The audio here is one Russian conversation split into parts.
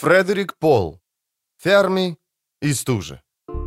Фредерик Пол. Ферми и стужа.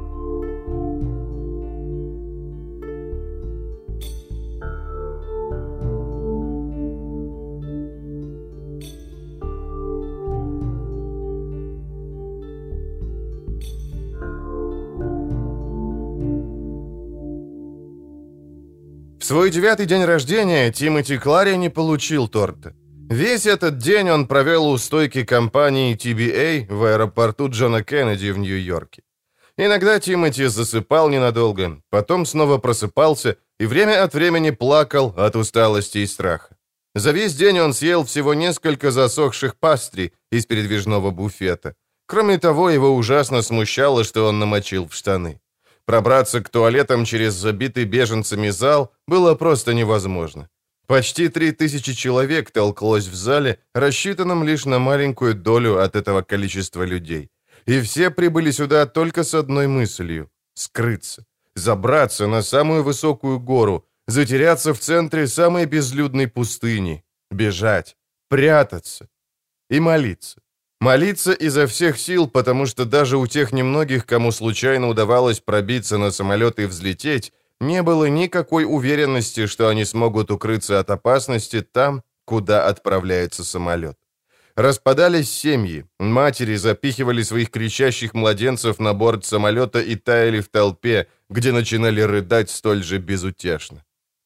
В свой 9-й день рождения Тимоти Клари не получил торта. Весь этот день он провел у стойки компании TBA в аэропорту Джона Кеннеди в Нью-Йорке. Иногда Тимоти засыпал ненадолго, потом снова просыпался и время от времени плакал от усталости и страха. За весь день он съел всего несколько засохших пастри из передвижного буфета. Кроме того, его ужасно смущало, что он намочил в штаны. Пробраться к туалетам через забитый беженцами зал было просто невозможно. Почти 3000 человек толклось в зале, рассчитанном лишь на маленькую долю от этого количества людей. И все прибыли сюда только с одной мыслью — скрыться, забраться на самую высокую гору, затеряться в центре самой безлюдной пустыни, бежать, прятаться и молиться. Молиться изо всех сил, потому что даже у тех немногих, кому случайно удавалось пробиться на самолет и взлететь, не было никакой уверенности, что они смогут укрыться от опасности там, куда отправляется самолет. Распадались семьи, матери запихивали своих кричащих младенцев на борт самолета и таяли в толпе, где начинали рыдать столь же безутешно.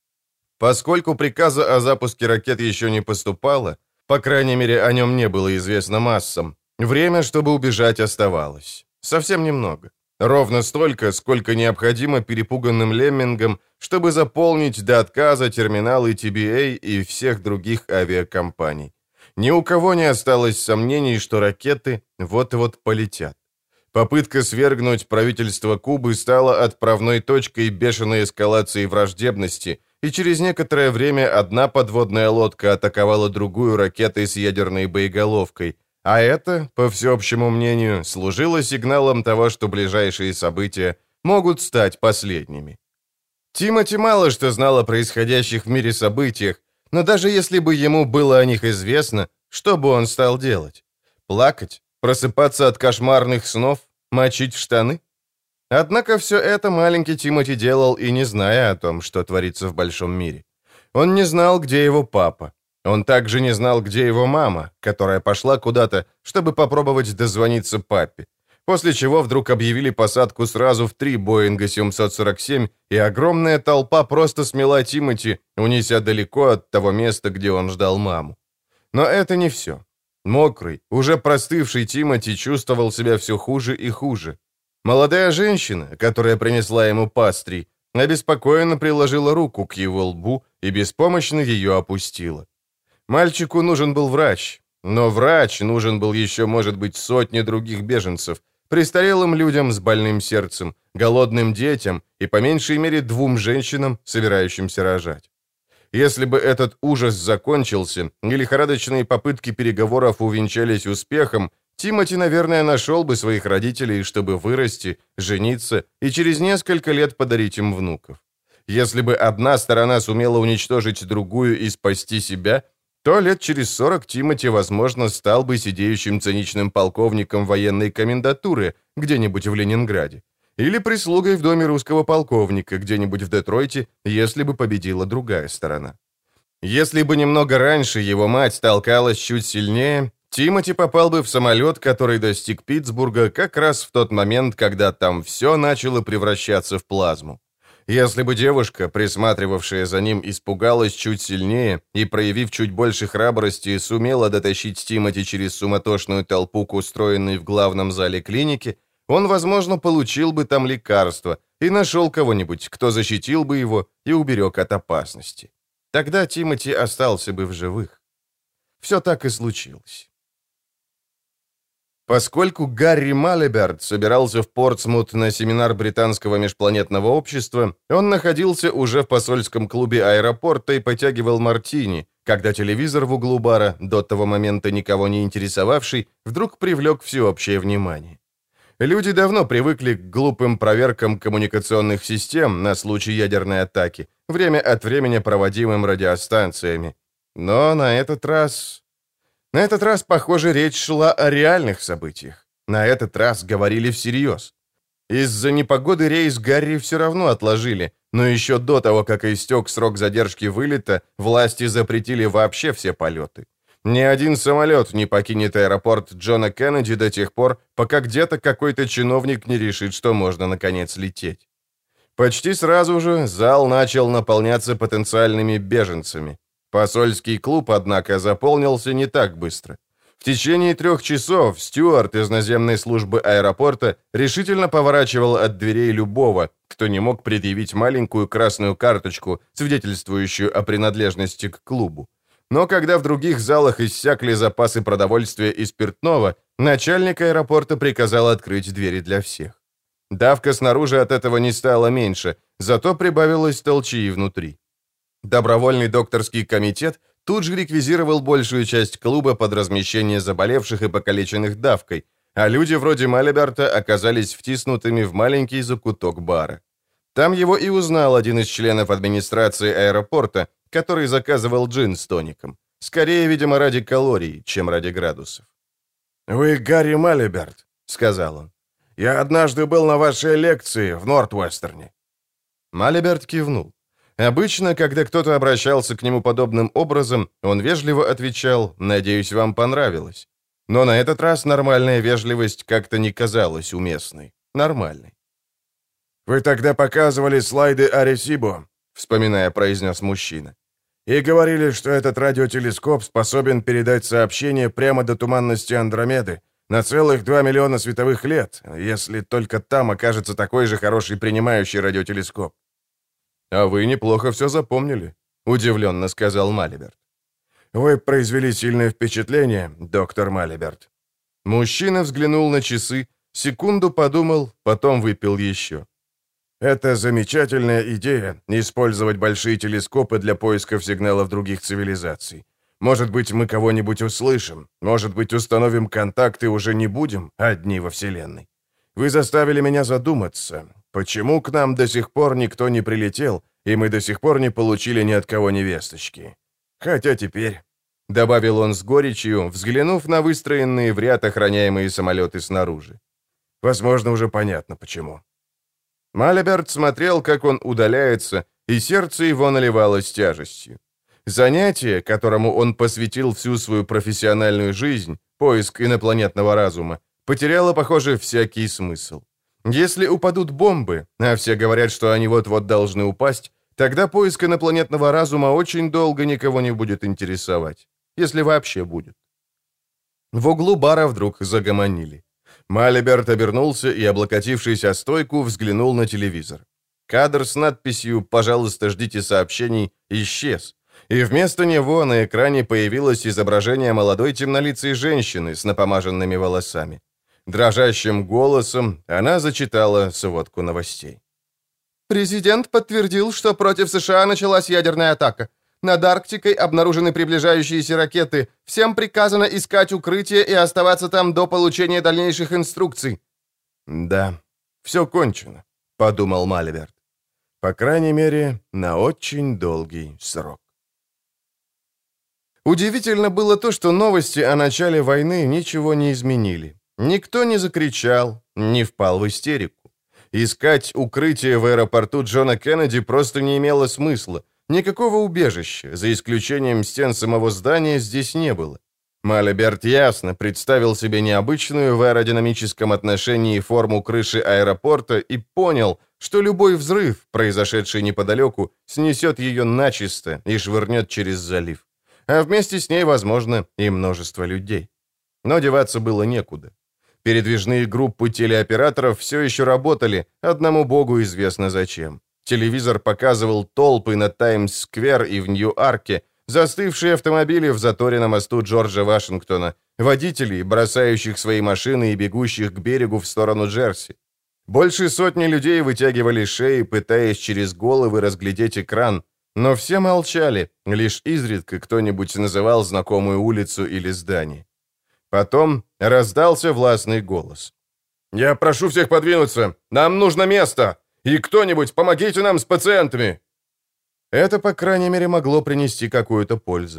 Поскольку приказа о запуске ракет еще не поступало, по крайней мере, о нем не было известно массам. Время, чтобы убежать, оставалось. Совсем немного. Ровно столько, сколько необходимо перепуганным леммингам, чтобы заполнить до отказа терминалы TBA и всех других авиакомпаний. Ни у кого не осталось сомнений, что ракеты вот-вот полетят. Попытка свергнуть правительство Кубы стала отправной точкой бешеной эскалации враждебности, и через некоторое время одна подводная лодка атаковала другую ракетой с ядерной боеголовкой, а это, по всеобщему мнению, служило сигналом того, что ближайшие события могут стать последними. Тимоти мало что знал о происходящих в мире событиях, но даже если бы ему было о них известно, что бы он стал делать? Плакать? Просыпаться от кошмарных снов? Мочить в штаны? Однако все это маленький Тимоти делал и не зная о том, что творится в большом мире. Он не знал, где его папа. Он также не знал, где его мама, которая пошла куда-то, чтобы попробовать дозвониться папе. После чего вдруг объявили посадку сразу в 3 Боинга 747, и огромная толпа просто смела Тимоти, унеся далеко от того места, где он ждал маму. Но это не все. Мокрый, уже простывший Тимоти чувствовал себя все хуже и хуже. Молодая женщина, которая принесла ему пастри, обеспокоенно приложила руку к его лбу и беспомощно ее опустила. Мальчику нужен был врач, но врач нужен был еще, может быть, сотни других беженцев, престарелым людям с больным сердцем, голодным детям и по меньшей мере 2 женщинам, собирающимся рожать. Если бы этот ужас закончился, и лихорадочные попытки переговоров увенчались успехом, Тимоти, наверное, нашел бы своих родителей, чтобы вырасти, жениться и через несколько лет подарить им внуков. Если бы одна сторона сумела уничтожить другую и спасти себя, то лет через 40 Тимоти, возможно, стал бы сидеющим циничным полковником военной комендатуры где-нибудь в Ленинграде. Или прислугой в доме русского полковника где-нибудь в Детройте, если бы победила другая сторона. Если бы немного раньше его мать толкалась чуть сильнее, Тимоти попал бы в самолет, который достиг Питтсбурга как раз в тот момент, когда там все начало превращаться в плазму. Если бы девушка, присматривавшая за ним, испугалась чуть сильнее и, проявив чуть больше храбрости, сумела дотащить Тимоти через суматошную толпу к устроенной в главном зале клиники, он, возможно, получил бы там лекарство и нашел кого-нибудь, кто защитил бы его и уберег от опасности. Тогда Тимоти остался бы в живых. Все так и случилось. Поскольку Гарри Малиберт собирался в Портсмут на семинар британского межпланетного общества, он находился уже в посольском клубе аэропорта и потягивал мартини, когда телевизор в углу бара, до того момента никого не интересовавший, вдруг привлек всеобщее внимание. Люди давно привыкли к глупым проверкам коммуникационных систем на случай ядерной атаки, время от времени проводимым радиостанциями. Но на этот раз... На этот раз, похоже, речь шла о реальных событиях. На этот раз говорили всерьез. Из-за непогоды рейс Гарри все равно отложили, но еще до того, как истек срок задержки вылета, власти запретили вообще все полеты. Ни один самолет не покинет аэропорт Джона Кеннеди до тех пор, пока где-то какой-то чиновник не решит, что можно наконец лететь. Почти сразу же зал начал наполняться потенциальными беженцами. Посольский клуб, однако, заполнился не так быстро. В течение 3 часов стюард из наземной службы аэропорта решительно поворачивал от дверей любого, кто не мог предъявить маленькую красную карточку, свидетельствующую о принадлежности к клубу. Но когда в других залах иссякли запасы продовольствия и спиртного, начальник аэропорта приказал открыть двери для всех. Давка снаружи от этого не стала меньше, зато прибавилось толчии внутри. Добровольный докторский комитет тут же реквизировал большую часть клуба под размещение заболевших и покалеченных давкой, а люди вроде Малиберта оказались втиснутыми в маленький закуток бара. Там его и узнал один из членов администрации аэропорта, который заказывал джин с тоником. Скорее, видимо, ради калорий, чем ради градусов. «Вы Гарри Малиберт», — сказал он. «Я однажды был на вашей лекции в Нортвестерне». Малиберт кивнул. Обычно, когда кто-то обращался к нему подобным образом, он вежливо отвечал «Надеюсь, вам понравилось». Но на этот раз нормальная вежливость как-то не казалась уместной. Нормальной. «Вы тогда показывали слайды Аресибо», — вспоминая, произнес мужчина. «И говорили, что этот радиотелескоп способен передать сообщение прямо до туманности Андромеды на целых 2 миллиона световых лет, если только там окажется такой же хороший принимающий радиотелескоп». «А вы неплохо все запомнили», — удивленно сказал Малиберт. «Вы произвели сильное впечатление, доктор Малиберт». Мужчина взглянул на часы, секунду подумал, потом выпил еще. «Это замечательная идея — использовать большие телескопы для поисков сигналов других цивилизаций. Может быть, мы кого-нибудь услышим, может быть, установим контакт и уже не будем одни во Вселенной. Вы заставили меня задуматься, почему к нам до сих пор никто не прилетел, и мы до сих пор не получили ни от кого невесточки. Хотя теперь...» — добавил он с горечью, взглянув на выстроенные в ряд охраняемые самолеты снаружи. «Возможно, уже понятно, почему». Малиберт смотрел, как он удаляется, и сердце его наливалось тяжестью. Занятие, которому он посвятил всю свою профессиональную жизнь, поиск инопланетного разума, потеряло, похоже, всякий смысл. Если упадут бомбы, а все говорят, что они вот-вот должны упасть, тогда поиск инопланетного разума очень долго никого не будет интересовать, если вообще будет. В углу бара вдруг загомонили. Малиберт обернулся и, облокотившись о стойку, взглянул на телевизор. Кадр с надписью «Пожалуйста, ждите сообщений» исчез, и вместо него на экране появилось изображение молодой темнолицей женщины с напомаженными волосами. Дрожащим голосом она зачитала сводку новостей. «Президент подтвердил, что против США началась ядерная атака. Над Арктикой обнаружены приближающиеся ракеты. Всем приказано искать укрытие и оставаться там до получения дальнейших инструкций». «Да, все кончено», — подумал Малиберт. «По крайней мере, на очень долгий срок». Удивительно было то, что новости о начале войны ничего не изменили. Никто не закричал, не впал в истерику. Искать укрытие в аэропорту Джона Кеннеди просто не имело смысла. Никакого убежища, за исключением стен самого здания, здесь не было. Малиберт ясно представил себе необычную в аэродинамическом отношении форму крыши аэропорта и понял, что любой взрыв, произошедший неподалеку, снесет ее начисто и швырнет через залив. А вместе с ней, возможно, и множество людей. Но деваться было некуда. Передвижные группы телеоператоров все еще работали, одному богу известно зачем. Телевизор показывал толпы на Таймс-сквер и в Нью-Арке, застывшие автомобили в заторе на мосту Джорджа Вашингтона, водителей, бросающих свои машины и бегущих к берегу в сторону Джерси. Больше сотни людей вытягивали шеи, пытаясь через головы разглядеть экран, но все молчали, лишь изредка кто-нибудь называл знакомую улицу или здание. Потом раздался властный голос. «Я прошу всех подвинуться! Нам нужно место! И кто-нибудь помогите нам с пациентами!» Это, по крайней мере, могло принести какую-то пользу.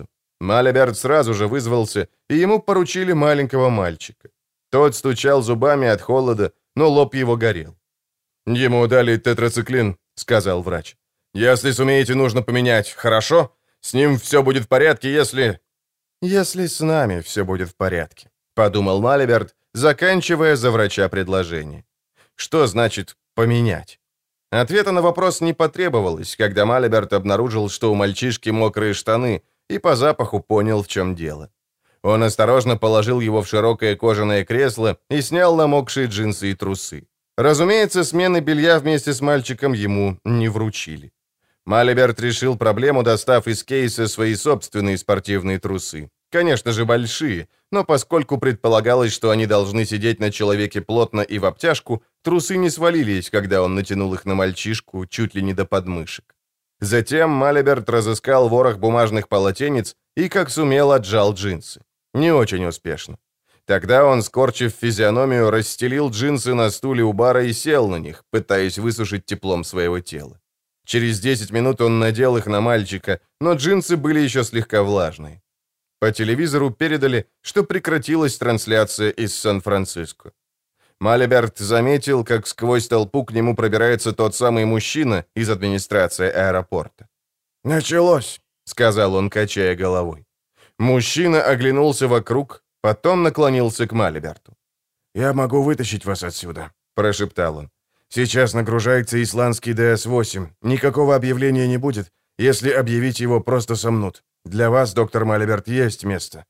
Малиберт сразу же вызвался, и ему поручили маленького мальчика. Тот стучал зубами от холода, но лоб его горел. «Ему дали тетрациклин», — сказал врач. «Если сумеете, нужно поменять, хорошо? С ним все будет в порядке, если...» «Если с нами все будет в порядке», — подумал Малиберт, заканчивая за врача предложение. Что значит «поменять»? Ответа на вопрос не потребовалось, когда Малиберт обнаружил, что у мальчишки мокрые штаны, и по запаху понял, в чем дело. Он осторожно положил его в широкое кожаное кресло и снял намокшие джинсы и трусы. Разумеется, смены белья вместе с мальчиком ему не вручили. Малиберт решил проблему, достав из кейса свои собственные спортивные трусы. Конечно же, большие, но поскольку предполагалось, что они должны сидеть на человеке плотно и в обтяжку, трусы не свалились, когда он натянул их на мальчишку чуть ли не до подмышек. Затем Малиберт разыскал ворох бумажных полотенец и, как сумел, отжал джинсы. Не очень успешно. Тогда он, скорчив физиономию, расстелил джинсы на стуле у бара и сел на них, пытаясь высушить теплом своего тела. Через 10 минут он надел их на мальчика, но джинсы были еще слегка влажные. По телевизору передали, что прекратилась трансляция из Сан-Франциско. Малиберт заметил, как сквозь толпу к нему пробирается тот самый мужчина из администрации аэропорта. «Началось», — сказал он, качая головой. Мужчина оглянулся вокруг, потом наклонился к Малиберту. «Я могу вытащить вас отсюда», — прошептал он. «Сейчас нагружается исландский ДС-8. Никакого объявления не будет. Если объявить его, просто сомнут. Для вас, доктор Малиберт, есть место».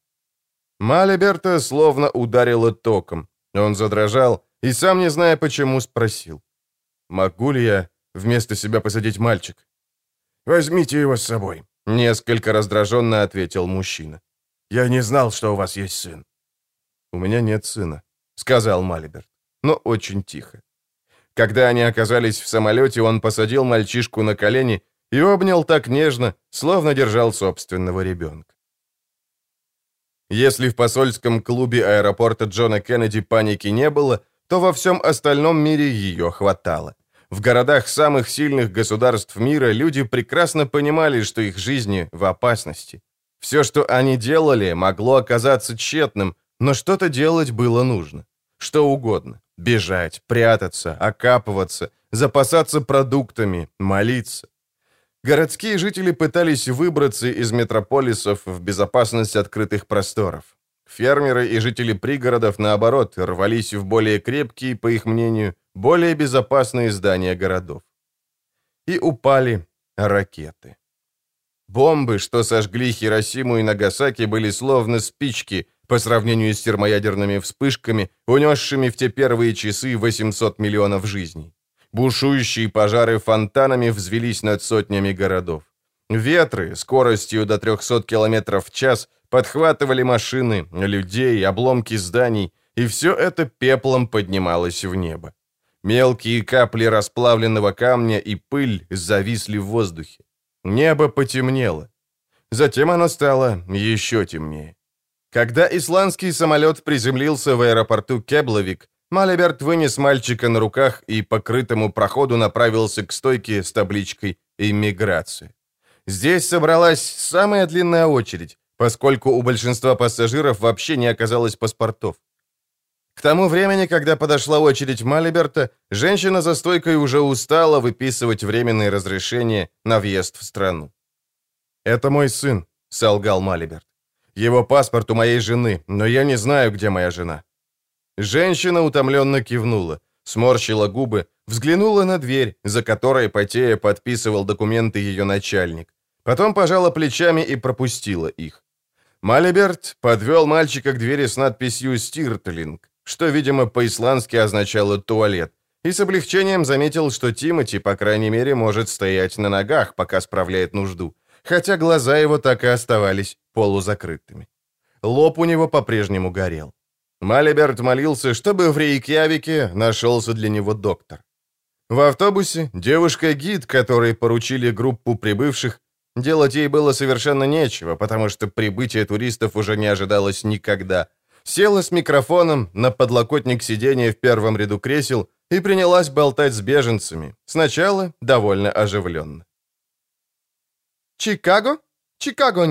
Малиберта словно ударило током. Он задрожал и, сам не зная почему, спросил. «Могу ли я вместо себя посадить мальчик?» «Возьмите его с собой», — несколько раздраженно ответил мужчина. «Я не знал, что у вас есть сын». «У меня нет сына», — сказал Малиберт, но очень тихо. Когда они оказались в самолете, он посадил мальчишку на колени и обнял так нежно, словно держал собственного ребенка. Если в посольском клубе аэропорта Джона Кеннеди паники не было, то во всем остальном мире ее хватало. В городах самых сильных государств мира люди прекрасно понимали, что их жизни в опасности. Все, что они делали, могло оказаться тщетным, но что-то делать было нужно. Что угодно. Бежать, прятаться, окапываться, запасаться продуктами, молиться. Городские жители пытались выбраться из метрополисов в безопасность открытых просторов. Фермеры и жители пригородов, наоборот, рвались в более крепкие, по их мнению, более безопасные здания городов. И упали ракеты. Бомбы, что сожгли Хиросиму и Нагасаки, были словно спички по сравнению с термоядерными вспышками, унесшими в те первые часы 800 миллионов жизней. Бушующие пожары фонтанами взвелись над сотнями городов. Ветры скоростью до 300 км в час подхватывали машины, людей, обломки зданий, и все это пеплом поднималось в небо. Мелкие капли расплавленного камня и пыль зависли в воздухе. Небо потемнело. Затем оно стало еще темнее. Когда исландский самолет приземлился в аэропорту Кеблавик, Малиберт вынес мальчика на руках и по крытому проходу направился к стойке с табличкой «Иммиграция». Здесь собралась самая длинная очередь, поскольку у большинства пассажиров вообще не оказалось паспортов. К тому времени, когда подошла очередь Малиберта, женщина за стойкой уже устала выписывать временные разрешения на въезд в страну. «Это мой сын», — солгал Малиберт. «Его паспорт у моей жены, но я не знаю, где моя жена». Женщина утомленно кивнула, сморщила губы, взглянула на дверь, за которой, потея, подписывал документы ее начальник. Потом пожала плечами и пропустила их. Малиберт подвел мальчика к двери с надписью «Стиртлинг», что, видимо, по-исландски означало «туалет», и с облегчением заметил, что Тимоти, по крайней мере, может стоять на ногах, пока справляет нужду, хотя глаза его так и оставались полузакрытыми. Лоб у него по-прежнему горел. Малиберт молился, чтобы в Рейкьявике нашелся для него доктор. В автобусе девушка-гид, которой поручили группу прибывших, делать ей было совершенно нечего, потому что прибытие туристов уже не ожидалось никогда. Села с микрофоном на подлокотник сиденья в первом ряду кресел и принялась болтать с беженцами, сначала довольно оживленно. «Чикаго? Чикаго нет.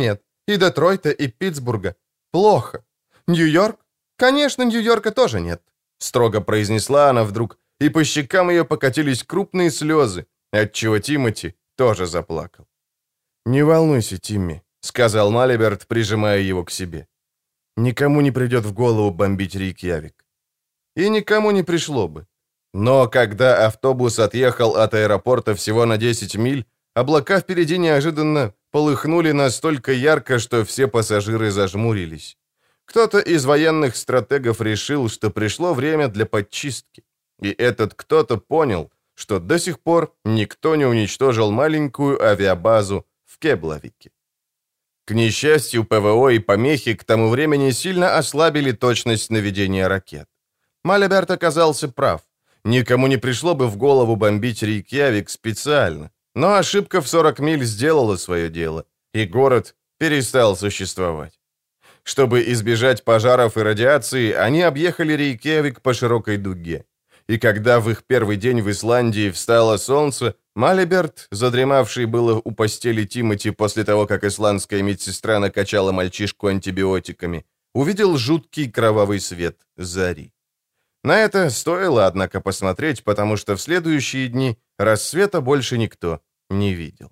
И Детройта, и Питтсбурга. Плохо. Нью-Йорк? Конечно, Нью-Йорка тоже нет», — строго произнесла она вдруг, и по щекам ее покатились крупные слезы, отчего Тимоти тоже заплакал. «Не волнуйся, Тимми», — сказал Малиберт, прижимая его к себе. «Никому не придет в голову бомбить Рейкьявик». И никому не пришло бы. Но когда автобус отъехал от аэропорта всего на 10 миль, облака впереди неожиданно полыхнули настолько ярко, что все пассажиры зажмурились. Кто-то из военных стратегов решил, что пришло время для подчистки. И этот кто-то понял, что до сих пор никто не уничтожил маленькую авиабазу в Кеблавике. К несчастью, ПВО и помехи к тому времени сильно ослабили точность наведения ракет. Малиберт оказался прав. Никому не пришло бы в голову бомбить Рейкьявик специально, но ошибка в 40 миль сделала свое дело, и город перестал существовать. Чтобы избежать пожаров и радиации, они объехали Рейкьявик по широкой дуге. И когда в их первый день в Исландии встало солнце, Малиберт, задремавший было у постели Тимоти после того, как исландская медсестра накачала мальчишку антибиотиками, увидел жуткий кровавый свет зари. На это стоило, однако, посмотреть, потому что в следующие дни рассвета больше никто не видел.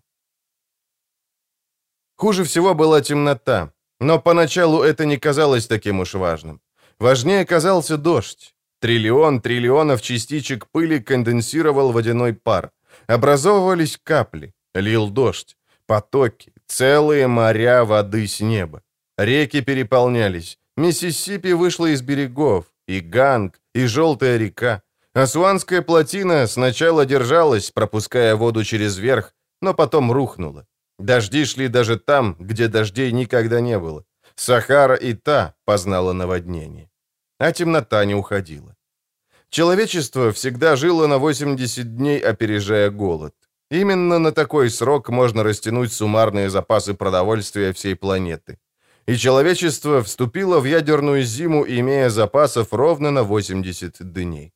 Хуже всего была темнота, но поначалу это не казалось таким уж важным. Важнее казался дождь. Триллион триллионов частичек пыли конденсировал водяной пар. Образовывались капли, лил дождь, потоки, целые моря воды с неба. Реки переполнялись, Миссисипи вышла из берегов, и Ганг, и Желтая река. Асуанская плотина сначала держалась, пропуская воду через верх, но потом рухнула. Дожди шли даже там, где дождей никогда не было. Сахара и та познала наводнение. А темнота не уходила. Человечество всегда жило на 80 дней, опережая голод. Именно на такой срок можно растянуть суммарные запасы продовольствия всей планеты. И человечество вступило в ядерную зиму, имея запасов ровно на 80 дней.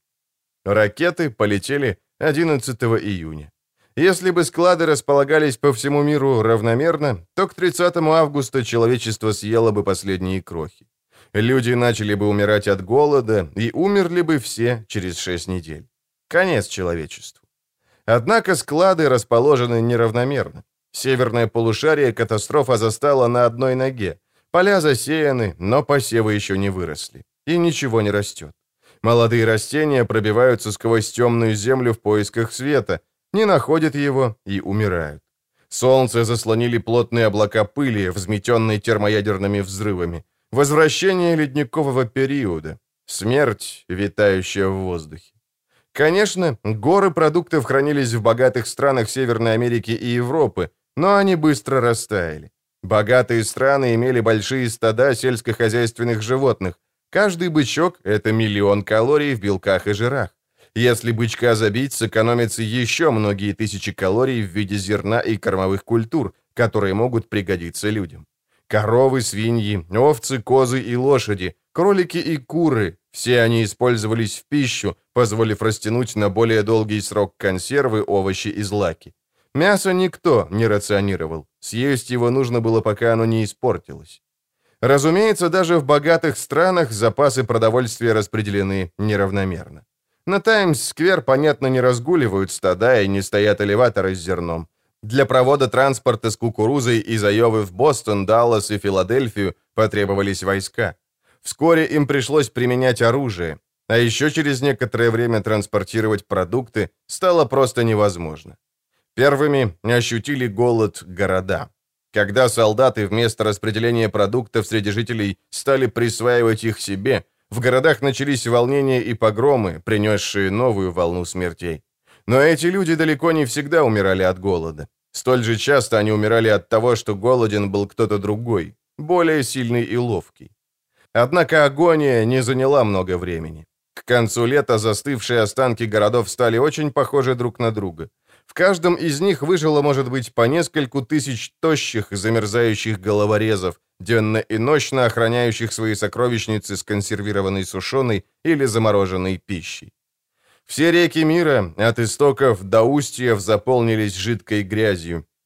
Ракеты полетели 11 июня. Если бы склады располагались по всему миру равномерно, то к 30 августа человечество съело бы последние крохи. Люди начали бы умирать от голода, и умерли бы все через 6 недель. Конец человечеству. Однако склады расположены неравномерно. Северное полушарие катастрофа застала на одной ноге. Поля засеяны, но посевы еще не выросли. И ничего не растет. Молодые растения пробиваются сквозь темную землю в поисках света, не находят его и умирают. Солнце заслонили плотные облака пыли, взметенные термоядерными взрывами. Возвращение ледникового периода. Смерть, витающая в воздухе. Конечно, горы продуктов хранились в богатых странах Северной Америки и Европы, но они быстро растаяли. Богатые страны имели большие стада сельскохозяйственных животных. Каждый бычок – это 1 000 000 калорий в белках и жирах. Если бычка забить, сэкономятся еще многие тысячи калорий в виде зерна и кормовых культур, которые могут пригодиться людям. Коровы, свиньи, овцы, козы и лошади, кролики и куры – все они использовались в пищу, позволив растянуть на более долгий срок консервы, овощи и злаки. Мясо никто не рационировал, съесть его нужно было, пока оно не испортилось. Разумеется, даже в богатых странах запасы продовольствия распределены неравномерно. На Таймс-сквер, понятно, не разгуливают стада и не стоят элеваторы с зерном. Для провода транспорта с кукурузой из Айовы в Бостон, Даллас и Филадельфию потребовались войска. Вскоре им пришлось применять оружие, а еще через некоторое время транспортировать продукты стало просто невозможно. Первыми ощутили голод города. Когда солдаты вместо распределения продуктов среди жителей стали присваивать их себе, в городах начались волнения и погромы, принесшие новую волну смертей. Но эти люди далеко не всегда умирали от голода. Столь же часто они умирали от того, что голоден был кто-то другой, более сильный и ловкий. Однако агония не заняла много времени. К концу лета застывшие останки городов стали очень похожи друг на друга. В каждом из них выжило, может быть, по нескольку тысяч тощих, замерзающих головорезов, денно и ночно охраняющих свои сокровищницы с консервированной сушеной или замороженной пищей. Все реки мира, от истоков до устьев, заполнились жидкой грязью.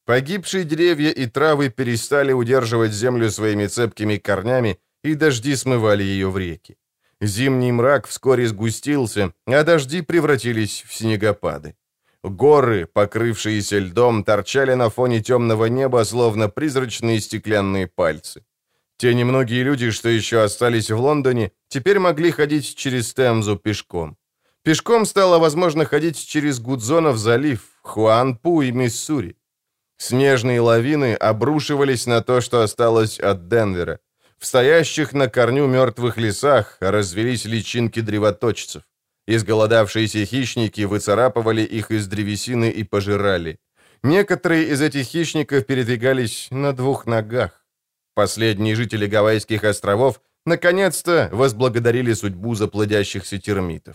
Погибшие деревья и травы перестали удерживать землю своими цепкими корнями, и дожди смывали ее в реки. Зимний мрак вскоре сгустился, а дожди превратились в снегопады. Горы, покрывшиеся льдом, торчали на фоне темного неба, словно призрачные стеклянные пальцы. Те немногие люди, что еще остались в Лондоне, теперь могли ходить через Темзу пешком. Пешком стало возможно ходить через Гудзонов залив, Хуанпу и Миссури. Снежные лавины обрушивались на то, что осталось от Денвера. В стоящих на корню мертвых лесах развелись личинки древоточцев. Изголодавшиеся хищники выцарапывали их из древесины и пожирали. Некоторые из этих хищников передвигались на двух ногах. Последние жители Гавайских островов наконец-то возблагодарили судьбу за плодящихся термитов.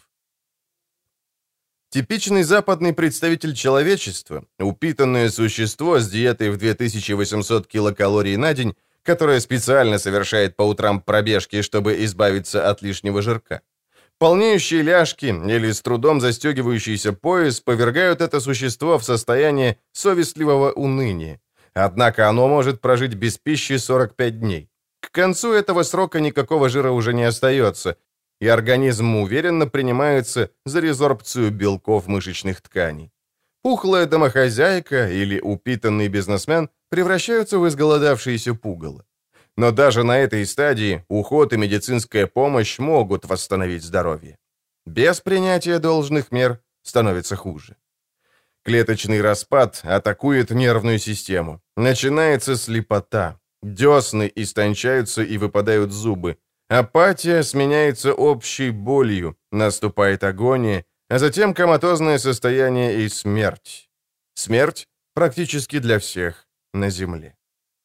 Типичный западный представитель человечества, упитанное существо с диетой в 2800 килокалорий на день, которое специально совершает по утрам пробежки, чтобы избавиться от лишнего жирка. Полнеющие ляжки или с трудом застегивающийся пояс повергают это существо в состояние совестливого уныния. Однако оно может прожить без пищи 45 дней. К концу этого срока никакого жира уже не остается, и организм уверенно принимается за резорбцию белков мышечных тканей. Пухлая домохозяйка или упитанный бизнесмен превращаются в изголодавшиеся пугало. Но даже на этой стадии уход и медицинская помощь могут восстановить здоровье. Без принятия должных мер становится хуже. Клеточный распад атакует нервную систему. Начинается слепота. Десны истончаются и выпадают зубы. Апатия сменяется общей болью, наступает агония, а затем коматозное состояние и смерть. Смерть практически для всех на земле.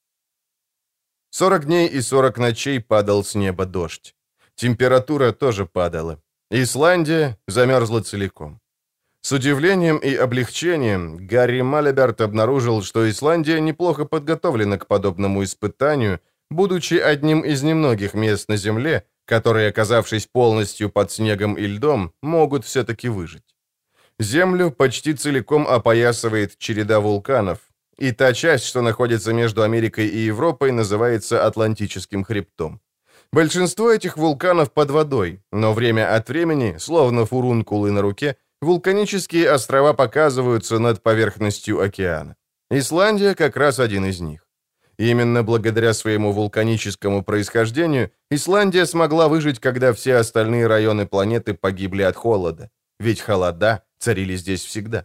40 дней и 40 ночей падал с неба дождь. Температура тоже падала. Исландия замерзла целиком. С удивлением и облегчением Гарри Малиберт обнаружил, что Исландия неплохо подготовлена к подобному испытанию, будучи одним из немногих мест на Земле, которые, оказавшись полностью под снегом и льдом, могут все-таки выжить. Землю почти целиком опоясывает череда вулканов, и та часть, что находится между Америкой и Европой, называется Атлантическим хребтом. Большинство этих вулканов под водой, но время от времени, словно фурункулы на руке, вулканические острова показываются над поверхностью океана. Исландия как раз один из них. Именно благодаря своему вулканическому происхождению Исландия смогла выжить, когда все остальные районы планеты погибли от холода. Ведь холода царили здесь всегда.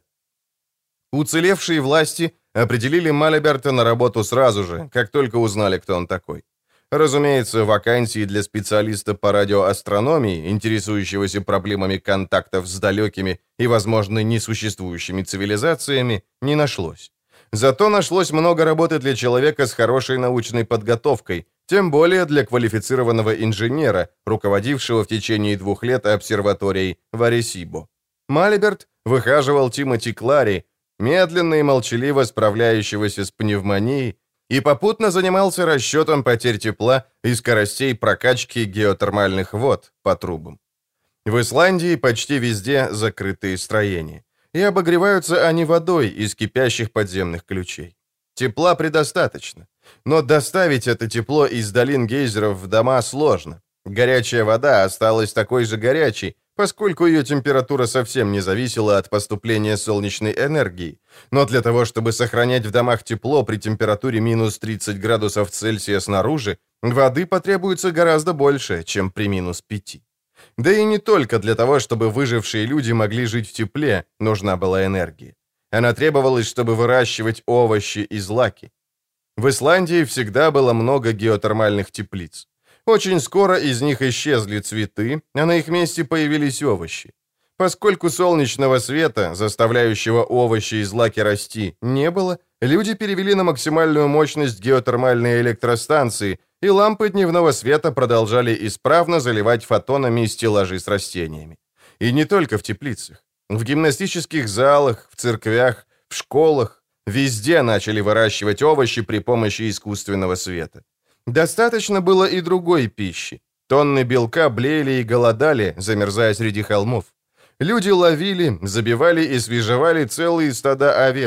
Уцелевшие власти определили Малиберта на работу сразу же, как только узнали, кто он такой. Разумеется, вакансии для специалиста по радиоастрономии, интересующегося проблемами контактов с далекими и, возможно, несуществующими цивилизациями, не нашлось. Зато нашлось много работы для человека с хорошей научной подготовкой, тем более для квалифицированного инженера, руководившего в течение 2 лет обсерваторией в Аресибо. Малиберт выхаживал Тимоти Клари, медленно и молчаливо справляющегося с пневмонией, и попутно занимался расчетом потерь тепла и скоростей прокачки геотермальных вод по трубам. В Исландии почти везде закрытые строения, и обогреваются они водой из кипящих подземных ключей. Тепла предостаточно, но доставить это тепло из долин гейзеров в дома сложно. Горячая вода осталась такой же горячей, поскольку ее температура совсем не зависела от поступления солнечной энергии. Но для того, чтобы сохранять в домах тепло при температуре минус 30 градусов Цельсия снаружи, воды потребуется гораздо больше, чем при минус 5. Да и не только для того, чтобы выжившие люди могли жить в тепле, нужна была энергия. Она требовалась, чтобы выращивать овощи и злаки. В Исландии всегда было много геотермальных теплиц. Очень скоро из них исчезли цветы, а на их месте появились овощи. Поскольку солнечного света, заставляющего овощи и злаки расти, не было, люди перевели на максимальную мощность геотермальные электростанции, и лампы дневного света продолжали исправно заливать фотонами стеллажи с растениями. И не только в теплицах. В гимнастических залах, в церквях, в школах, везде начали выращивать овощи при помощи искусственного света. Достаточно было и другой пищи. Тонны белка блеяли и голодали, замерзая среди холмов. Люди ловили, забивали и свежевали целые стада овец.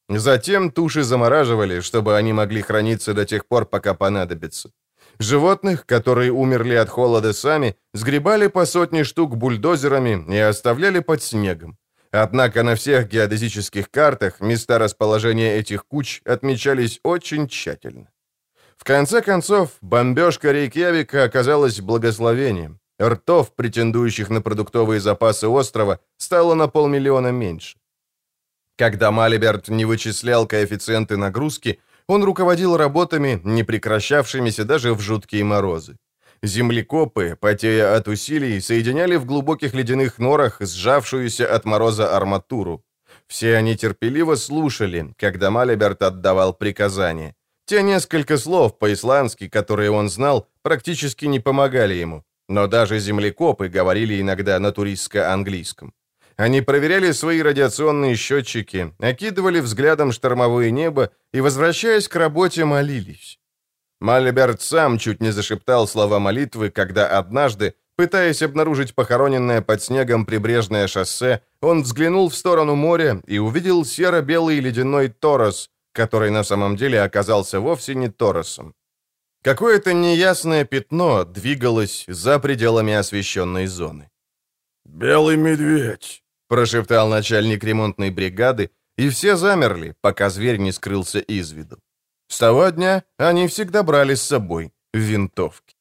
Затем туши замораживали, чтобы они могли храниться до тех пор, пока понадобится. Животных, которые умерли от холода сами, сгребали по сотне штук бульдозерами и оставляли под снегом. Однако на всех геодезических картах места расположения этих куч отмечались очень тщательно. В конце концов, бомбежка Рейкьявика оказалась благословением. Ртов, претендующих на продуктовые запасы острова, стало на 500 000 меньше. Когда Малиберт не вычислял коэффициенты нагрузки, он руководил работами, не прекращавшимися даже в жуткие морозы. Землекопы, потея от усилий, соединяли в глубоких ледяных норах сжавшуюся от мороза арматуру. Все они терпеливо слушали, когда Малиберт отдавал приказания. Те несколько слов по-исландски, которые он знал, практически не помогали ему, но даже землекопы говорили иногда на туристско-английском. Они проверяли свои радиационные счетчики, окидывали взглядом штормовое небо и, возвращаясь к работе, молились. Малиберт сам чуть не зашептал слова молитвы, когда однажды, пытаясь обнаружить похороненное под снегом прибрежное шоссе, он взглянул в сторону моря и увидел серо-белый ледяной торос, который на самом деле оказался вовсе не торосом. Какое-то неясное пятно двигалось за пределами освещенной зоны. «Белый медведь», — прошептал начальник ремонтной бригады, и все замерли, пока зверь не скрылся из виду. С того дня они всегда брали с собой винтовки.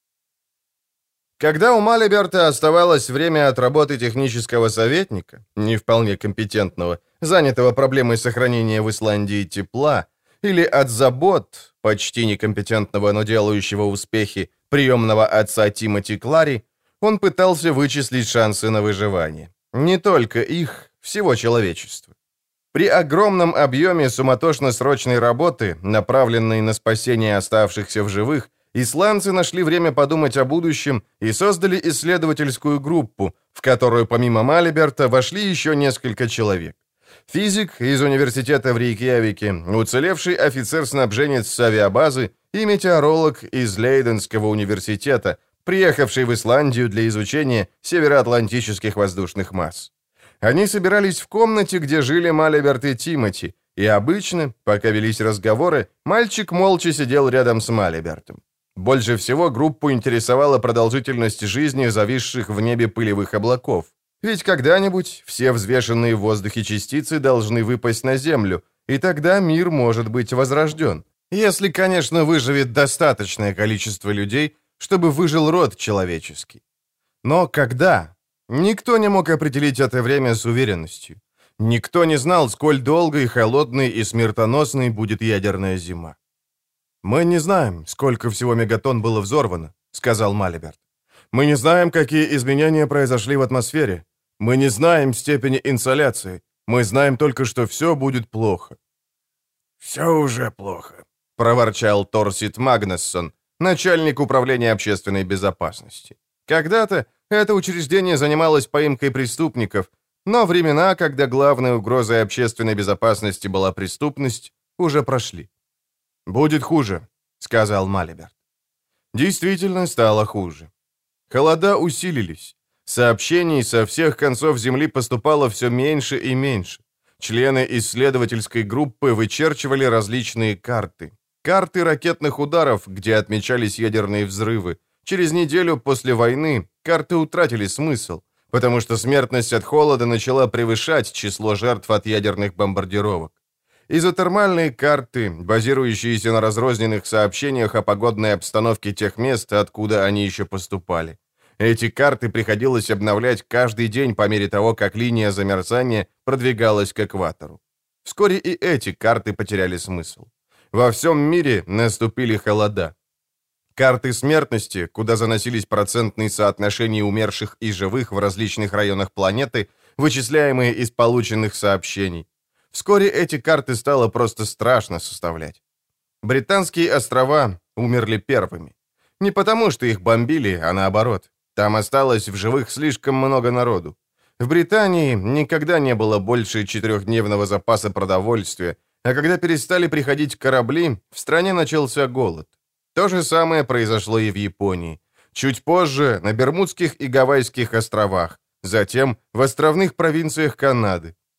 Когда у Малиберта оставалось время от работы технического советника, не вполне компетентного, занятого проблемой сохранения в Исландии тепла, или от забот, почти некомпетентного, но делающего успехи, приемного отца Тимоти Клари, он пытался вычислить шансы на выживание. Не только их, всего человечества. При огромном объеме суматошно-срочной работы, направленной на спасение оставшихся в живых, исландцы нашли время подумать о будущем и создали исследовательскую группу, в которую помимо Малиберта вошли еще несколько человек. Физик из университета в Рейкьявике, уцелевший офицер-снабженец с авиабазы и метеоролог из Лейденского университета, приехавший в Исландию для изучения североатлантических воздушных масс. Они собирались в комнате, где жили Малиберт и Тимоти, и обычно, пока велись разговоры, мальчик молча сидел рядом с Малибертом. Больше всего группу интересовала продолжительность жизни зависших в небе пылевых облаков. Ведь когда-нибудь все взвешенные в воздухе частицы должны выпасть на Землю, и тогда мир может быть возрожден. Если, конечно, выживет достаточное количество людей, чтобы выжил род человеческий. Но когда? Никто не мог определить это время с уверенностью. Никто не знал, сколь долгой, холодной и смертоносной будет ядерная зима. «Мы не знаем, сколько всего мегатонн было взорвано», — сказал Малиберт. «Мы не знаем, какие изменения произошли в атмосфере. Мы не знаем степени инсоляции. Мы знаем только, что все будет плохо». «Все уже плохо», — проворчал Торсит Магнессон, начальник управления общественной безопасности. Когда-то это учреждение занималось поимкой преступников, но времена, когда главной угрозой общественной безопасности была преступность, уже прошли. «Будет хуже», — сказал Малиберт. Действительно стало хуже. Холода усилились. Сообщений со всех концов Земли поступало все меньше и меньше. Члены исследовательской группы вычерчивали различные карты. Карты ракетных ударов, где отмечались ядерные взрывы. Через неделю после войны карты утратили смысл, потому что смертность от холода начала превышать число жертв от ядерных бомбардировок. Изотермальные карты, базирующиеся на разрозненных сообщениях о погодной обстановке тех мест, откуда они еще поступали. Эти карты приходилось обновлять каждый день по мере того, как линия замерзания продвигалась к экватору. Вскоре и эти карты потеряли смысл. Во всем мире наступили холода. Карты смертности, куда заносились процентные соотношения умерших и живых в различных районах планеты, вычисляемые из полученных сообщений. Вскоре эти карты стало просто страшно составлять. Британские острова умерли первыми. Не потому, что их бомбили, а наоборот. Там осталось в живых слишком много народу. В Британии никогда не было больше 4-дневного запаса продовольствия, а когда перестали приходить корабли, в стране начался голод. То же самое произошло и в Японии. Чуть позже на Бермудских и Гавайских островах, затем в островных провинциях Канады.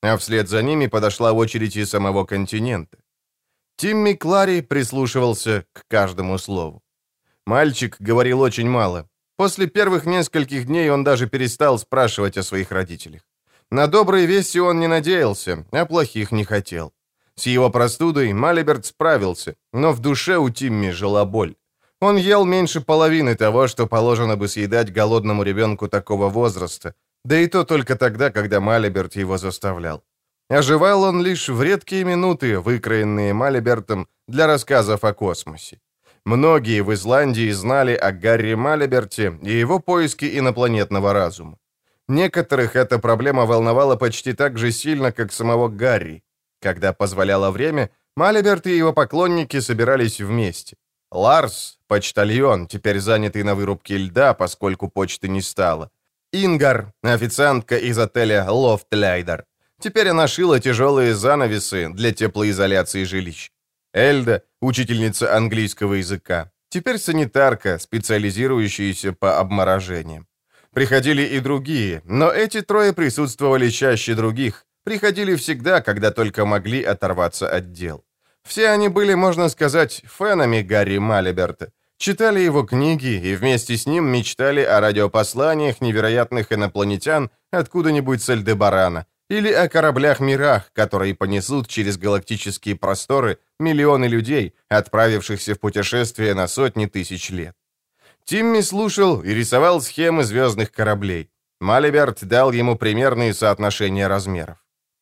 а вслед за ними подошла очередь и самого континента. Тимми Клари прислушивался к каждому слову. Мальчик говорил очень мало. После первых нескольких дней он даже перестал спрашивать о своих родителях. На добрые вести он не надеялся, а плохих не хотел. С его простудой Малиберт справился, но в душе у Тимми жила боль. Он ел меньше половины того, что положено бы съедать голодному ребенку такого возраста, да и то только тогда, когда Малиберт его заставлял. Оживал он лишь в редкие минуты, выкроенные Малибертом для рассказов о космосе. Многие в Исландии знали о Гарри Малиберте и его поиске инопланетного разума. Некоторых эта проблема волновала почти так же сильно, как самого Гарри. Когда позволяло время, Малиберт и его поклонники собирались вместе. Ларс, почтальон, теперь занятый на вырубке льда, поскольку почты не стало. Ингар, официантка из отеля Лофтлайдер. Теперь она шила тяжелые занавесы для теплоизоляции жилищ. Эльда, учительница английского языка. Теперь санитарка, специализирующаяся по обморожениям. Приходили и другие, но эти трое присутствовали чаще других. Приходили всегда, когда только могли оторваться от дел. Все они были, можно сказать, фенами Гарри Малиберта. Читали его книги и вместе с ним мечтали о радиопосланиях невероятных инопланетян откуда-нибудь с Альдебарана или о кораблях-мирах, которые понесут через галактические просторы миллионы людей, отправившихся в путешествие на сотни тысяч лет. Тимми слушал и рисовал схемы звездных кораблей. Малиберт дал ему примерные соотношения размеров.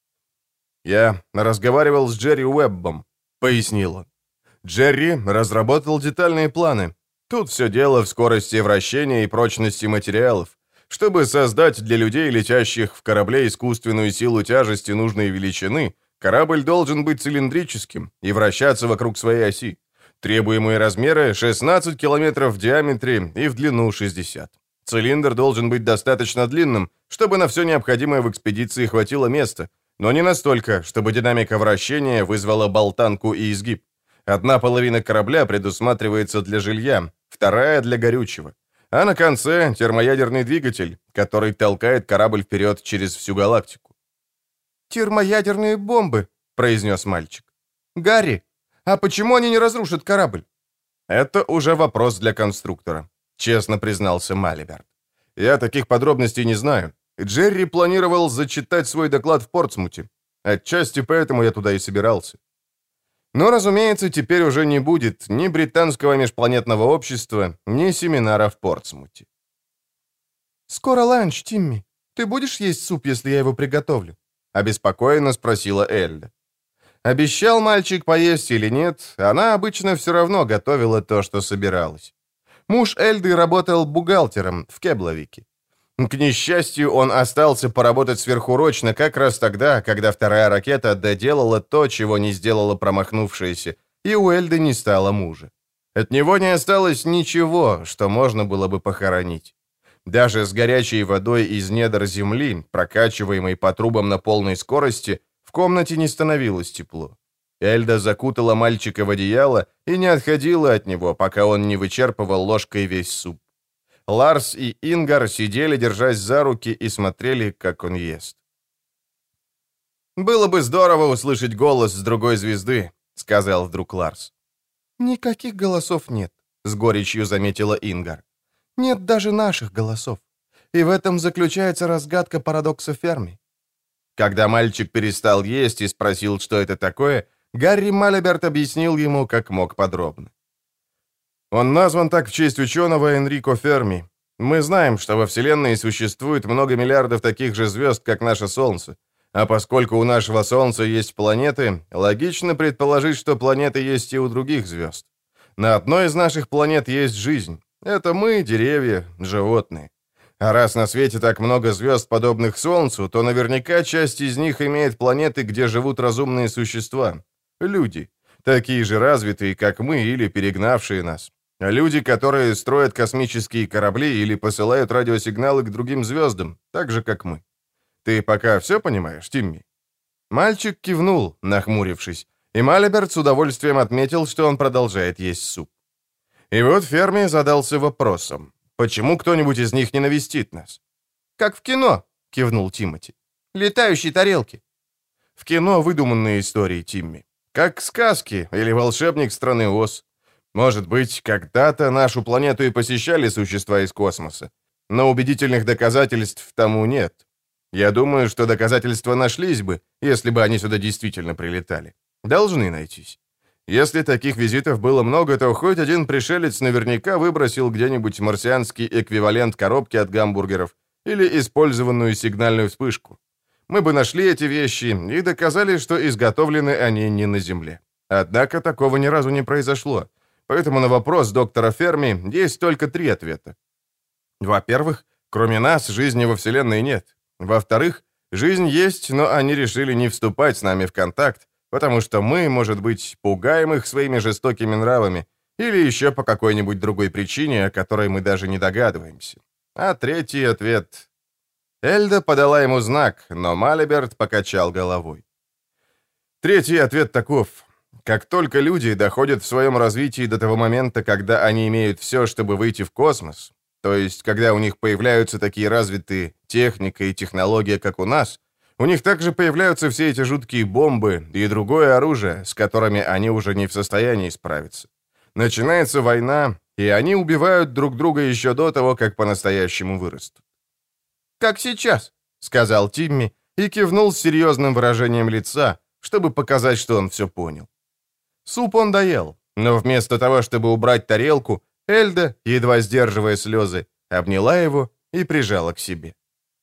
«Я разговаривал с Джерри Уэббом», — пояснил он. «Джерри разработал детальные планы. Тут все дело в скорости вращения и прочности материалов. Чтобы создать для людей, летящих в корабле, искусственную силу тяжести нужной величины, корабль должен быть цилиндрическим и вращаться вокруг своей оси. Требуемые размеры — 16 километров в диаметре и в длину 60. Цилиндр должен быть достаточно длинным, чтобы на все необходимое в экспедиции хватило места, но не настолько, чтобы динамика вращения вызвала болтанку и изгиб. Одна половина корабля предусматривается для жилья, вторая — для горючего. А на конце — термоядерный двигатель, который толкает корабль вперед через всю галактику. «Термоядерные бомбы», — произнес мальчик. «Гарри, а почему они не разрушат корабль?» «Это уже вопрос для конструктора», — честно признался Малиберт. «Я таких подробностей не знаю. Джерри планировал зачитать свой доклад в Портсмуте. Отчасти поэтому я туда и собирался. Но, разумеется, теперь уже не будет ни британского межпланетного общества, ни семинара в Портсмуте». «Скоро ланч, Тимми. Ты будешь есть суп, если я его приготовлю?» — обеспокоенно спросила Эльда. Обещал мальчик поесть или нет, она обычно все равно готовила то, что собиралась. Муж Эльды работал бухгалтером в Кебловике. К несчастью, он остался поработать сверхурочно как раз тогда, когда вторая ракета доделала то, чего не сделала промахнувшаяся, и у Эльды не стало мужа. От него не осталось ничего, что можно было бы похоронить. Даже с горячей водой из недр земли, прокачиваемой по трубам на полной скорости, в комнате не становилось тепло. Эльда закутала мальчика в одеяло и не отходила от него, пока он не вычерпывал ложкой весь суп. Ларс и Ингар сидели, держась за руки, и смотрели, как он ест. «Было бы здорово услышать голос с другой звезды», — сказал вдруг Ларс. «Никаких голосов нет», — с горечью заметила Ингар. «Нет даже наших голосов. И в этом заключается разгадка парадокса Ферми». Когда мальчик перестал есть и спросил, что это такое, Гарри Малиберт объяснил ему, как мог подробно. Он назван так в честь ученого Энрико Ферми. Мы знаем, что во Вселенной существует много миллиардов таких же звезд, как наше Солнце. А поскольку у нашего Солнца есть планеты, логично предположить, что планеты есть и у других звезд. На одной из наших планет есть жизнь. Это мы, деревья, животные. А раз на свете так много звезд, подобных Солнцу, то наверняка часть из них имеет планеты, где живут разумные существа. Люди. Такие же развитые, как мы, или перегнавшие нас. Люди, которые строят космические корабли или посылают радиосигналы к другим звездам, так же, как мы. Ты пока все понимаешь, Тимми?» Мальчик кивнул, нахмурившись, и Малиберт с удовольствием отметил, что он продолжает есть суп. И вот Ферми задался вопросом, почему кто-нибудь из них не навестит нас? «Как в кино», — кивнул Тимоти. «Летающие тарелки». В кино выдуманные истории, Тимми. Как сказки или волшебник страны Оз. Может быть, когда-то нашу планету и посещали существа из космоса. Но убедительных доказательств тому нет. Я думаю, что доказательства нашлись бы, если бы они сюда действительно прилетали. Должны найтись. Если таких визитов было много, то хоть один пришелец наверняка выбросил где-нибудь марсианский эквивалент коробки от гамбургеров или использованную сигнальную вспышку. Мы бы нашли эти вещи и доказали, что изготовлены они не на Земле. Однако такого ни разу не произошло. Поэтому на вопрос доктора Ферми есть только 3 ответа. Во-первых, кроме нас, жизни во Вселенной нет. Во-вторых, жизнь есть, но они решили не вступать с нами в контакт, потому что мы, может быть, пугаем их своими жестокими нравами или еще по какой-нибудь другой причине, о которой мы даже не догадываемся. А 3-й ответ... Эльда подала ему знак, но Малиберт покачал головой. 3-й ответ таков. Как только люди доходят в своем развитии до того момента, когда они имеют все, чтобы выйти в космос, то есть когда у них появляются такие развитые техника и технология, как у нас, у них также появляются все эти жуткие бомбы и другое оружие, с которыми они уже не в состоянии справиться. Начинается война, и они убивают друг друга еще до того, как по-настоящему вырастут. «Как сейчас», — сказал Тимми и кивнул с серьезным выражением лица, чтобы показать, что он все понял. Суп он доел, но вместо того, чтобы убрать тарелку, Эльда, едва сдерживая слезы, обняла его и прижала к себе.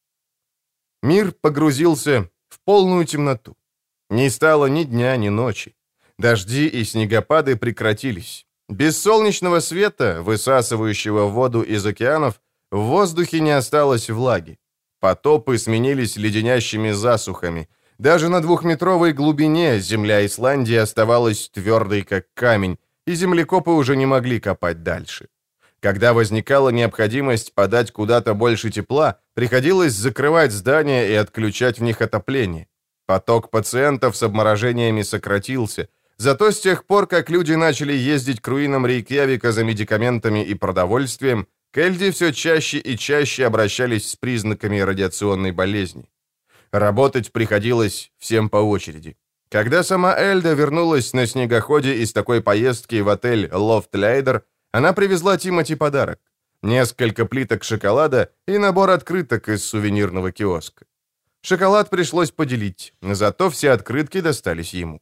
Мир погрузился в полную темноту. Не стало ни дня, ни ночи. Дожди и снегопады прекратились. Без солнечного света, высасывающего воду из океанов, в воздухе не осталось влаги. Потопы сменились леденящими засухами. Даже на 2-метровой глубине земля Исландии оставалась твердой, как камень, и землекопы уже не могли копать дальше. Когда возникала необходимость подать куда-то больше тепла, приходилось закрывать здания и отключать в них отопление. Поток пациентов с обморожениями сократился, зато с тех пор, как люди начали ездить к руинам Рейкьявика за медикаментами и продовольствием, к Эльде все чаще и чаще обращались с признаками радиационной болезни. Работать приходилось всем по очереди. Когда сама Эльда вернулась на снегоходе из такой поездки в отель «Лофт-Лейдер», она привезла Тимоти подарок. Несколько плиток шоколада и набор открыток из сувенирного киоска. Шоколад пришлось поделить, зато все открытки достались ему.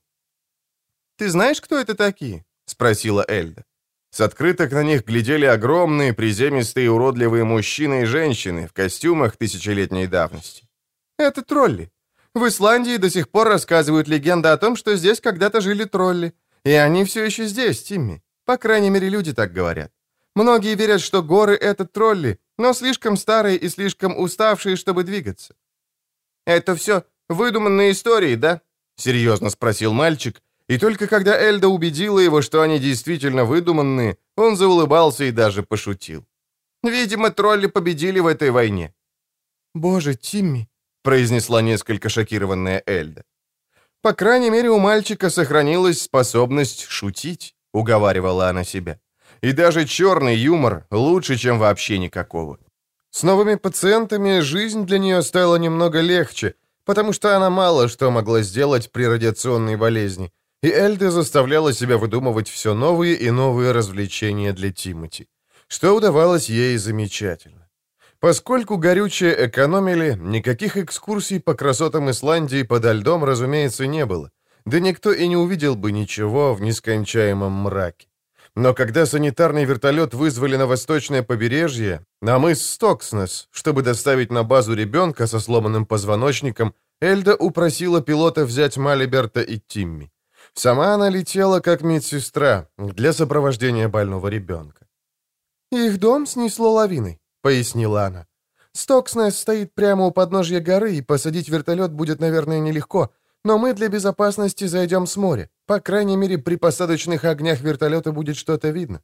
«Ты знаешь, кто это такие?» — спросила Эльда. С открыток на них глядели огромные, приземистые, уродливые мужчины и женщины в костюмах тысячелетней давности. «Это тролли. В Исландии до сих пор рассказывают легенды о том, что здесь когда-то жили тролли. И они все еще здесь, Тимми. По крайней мере, люди так говорят. Многие верят, что горы — это тролли, но слишком старые и слишком уставшие, чтобы двигаться». «Это все выдуманные истории, да?» — серьезно спросил мальчик, и только когда Эльда убедила его, что они действительно выдуманные, он заулыбался и даже пошутил. «Видимо, тролли победили в этой войне». «Боже, Тимми», — произнесла несколько шокированная Эльда. «По крайней мере, у мальчика сохранилась способность шутить», — уговаривала она себя. «И даже черный юмор лучше, чем вообще никакого». С новыми пациентами жизнь для нее стала немного легче, потому что она мало что могла сделать при радиационной болезни, и Эльда заставляла себя выдумывать все новые и новые развлечения для Тимоти, что удавалось ей замечательно. Поскольку горючее экономили, никаких экскурсий по красотам Исландии подо льдом, разумеется, не было, да никто и не увидел бы ничего в нескончаемом мраке. Но когда санитарный вертолет вызвали на восточное побережье, на мыс Стокснес, чтобы доставить на базу ребенка со сломанным позвоночником, Эльда упросила пилота взять Малиберта и Тимми. Сама она летела как медсестра для сопровождения больного ребенка. «Их дом снесло лавиной», — пояснила она. «Стокснес стоит прямо у подножья горы, и посадить вертолет будет, наверное, нелегко, но мы для безопасности зайдем с моря. По крайней мере, при посадочных огнях вертолета будет что-то видно».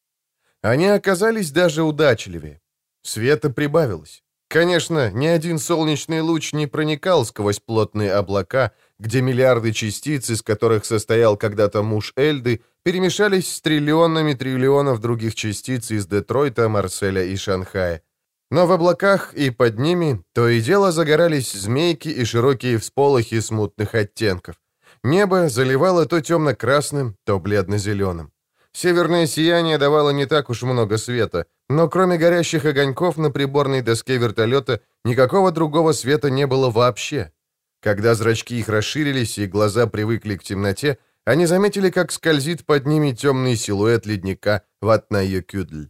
Они оказались даже удачливее. Света прибавилось. Конечно, ни один солнечный луч не проникал сквозь плотные облака, где миллиарды частиц, из которых состоял когда-то муж Эльды, перемешались с триллионами триллионов других частиц из Детройта, Марселя и Шанхая. Но в облаках и под ними то и дело загорались змейки и широкие всполохи смутных оттенков. Небо заливало то темно-красным, то бледно-зеленым. Северное сияние давало не так уж много света, но кроме горящих огоньков на приборной доске вертолета никакого другого света не было вообще. Когда зрачки их расширились и глаза привыкли к темноте, они заметили, как скользит под ними темный силуэт ледника Ватнайекюдль.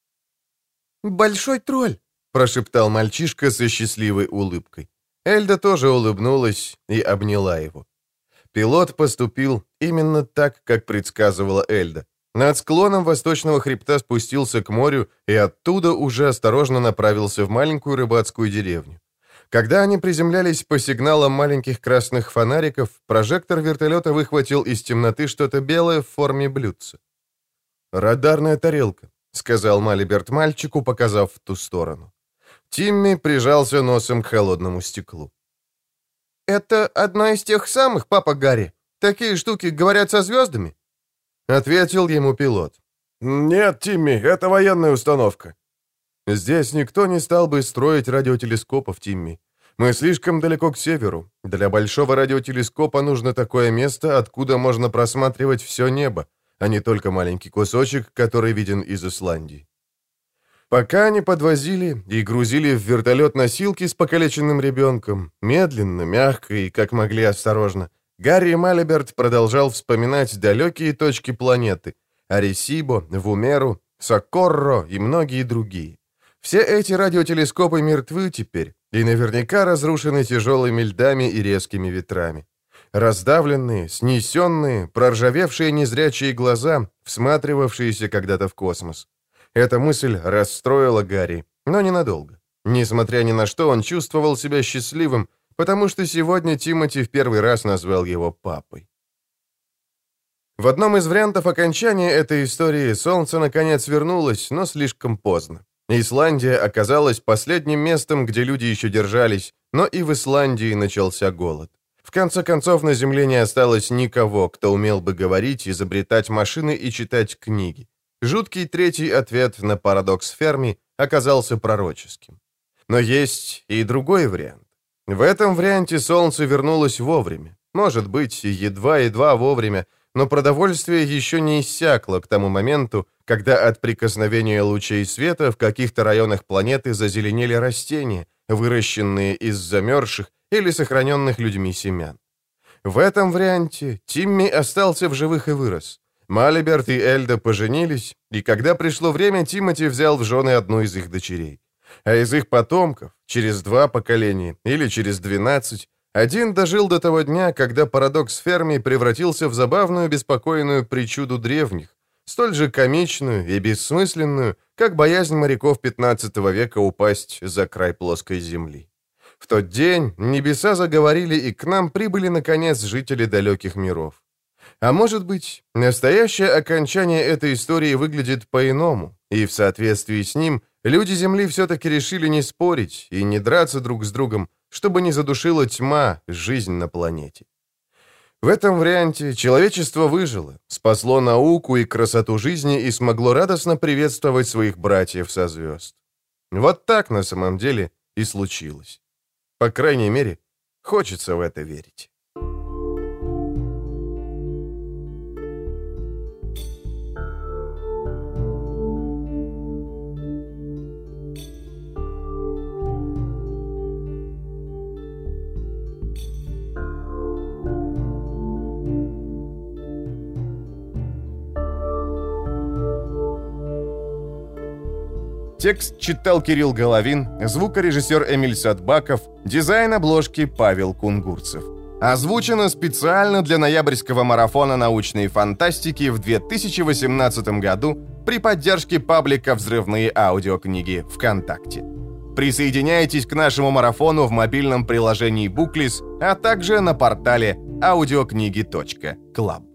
«Большой тролль!» — прошептал мальчишка со счастливой улыбкой. Эльда тоже улыбнулась и обняла его. Пилот поступил именно так, как предсказывала Эльда. Над склоном восточного хребта спустился к морю и оттуда уже осторожно направился в маленькую рыбацкую деревню. Когда они приземлялись по сигналам маленьких красных фонариков, прожектор вертолета выхватил из темноты что-то белое в форме блюдца. «Радарная тарелка», — сказал Малиберт мальчику, показав в ту сторону. Тимми прижался носом к холодному стеклу. «Это одна из тех самых, папа Гарри? Такие штуки говорят со звездами?» Ответил ему пилот. «Нет, Тимми, это военная установка». «Здесь никто не стал бы строить радиотелескопов, Тимми. Мы слишком далеко к северу. Для большого радиотелескопа нужно такое место, откуда можно просматривать все небо, а не только маленький кусочек, который виден из Исландии». Пока они подвозили и грузили в вертолет носилки с покалеченным ребенком, медленно, мягко и, как могли, осторожно, Гарри Малиберт продолжал вспоминать далекие точки планеты — Аресибо, Вумеру, Соккорро и многие другие. Все эти радиотелескопы мертвы теперь и наверняка разрушены тяжелыми льдами и резкими ветрами. Раздавленные, снесенные, проржавевшие незрячие глаза, всматривавшиеся когда-то в космос. Эта мысль расстроила Гарри, но ненадолго. Несмотря ни на что, он чувствовал себя счастливым, потому что сегодня Тимоти в первый раз назвал его папой. В одном из вариантов окончания этой истории солнце наконец вернулось, но слишком поздно. Исландия оказалась последним местом, где люди еще держались, но и в Исландии начался голод. В конце концов, на Земле не осталось никого, кто умел бы говорить, изобретать машины и читать книги. Жуткий третий ответ на парадокс Ферми оказался пророческим. Но есть и другой вариант. В этом варианте солнце вернулось вовремя. Может быть, едва-едва вовремя, но продовольствие еще не иссякло к тому моменту, когда от прикосновения лучей света в каких-то районах планеты зазеленели растения, выращенные из замерзших или сохраненных людьми семян. В этом варианте Тимми остался в живых и вырос. Малиберт и Эльда поженились, и когда пришло время, Тимоти взял в жены одну из их дочерей. А из их потомков, через 2 поколения или через 12, один дожил до того дня, когда парадокс Ферми превратился в забавную беспокойную причуду древних, столь же комичную и бессмысленную, как боязнь моряков 15 века упасть за край плоской земли. В тот день небеса заговорили, и к нам прибыли, наконец, жители далеких миров. А может быть, настоящее окончание этой истории выглядит по-иному, и в соответствии с ним люди Земли все-таки решили не спорить и не драться друг с другом, чтобы не задушила тьма жизнь на планете. В этом варианте человечество выжило, спасло науку и красоту жизни и смогло радостно приветствовать своих братьев со звезд. Вот так на самом деле и случилось. По крайней мере, хочется в это верить. Текст читал Кирилл Головин, звукорежиссер Эмиль Садбаков, дизайн обложки Павел Кунгурцев. Озвучено специально для ноябрьского марафона научной фантастики в 2018 году при поддержке паблика «Взрывные аудиокниги» ВКонтакте. Присоединяйтесь к нашему марафону в мобильном приложении Booklist, а также на портале audiokniги.club.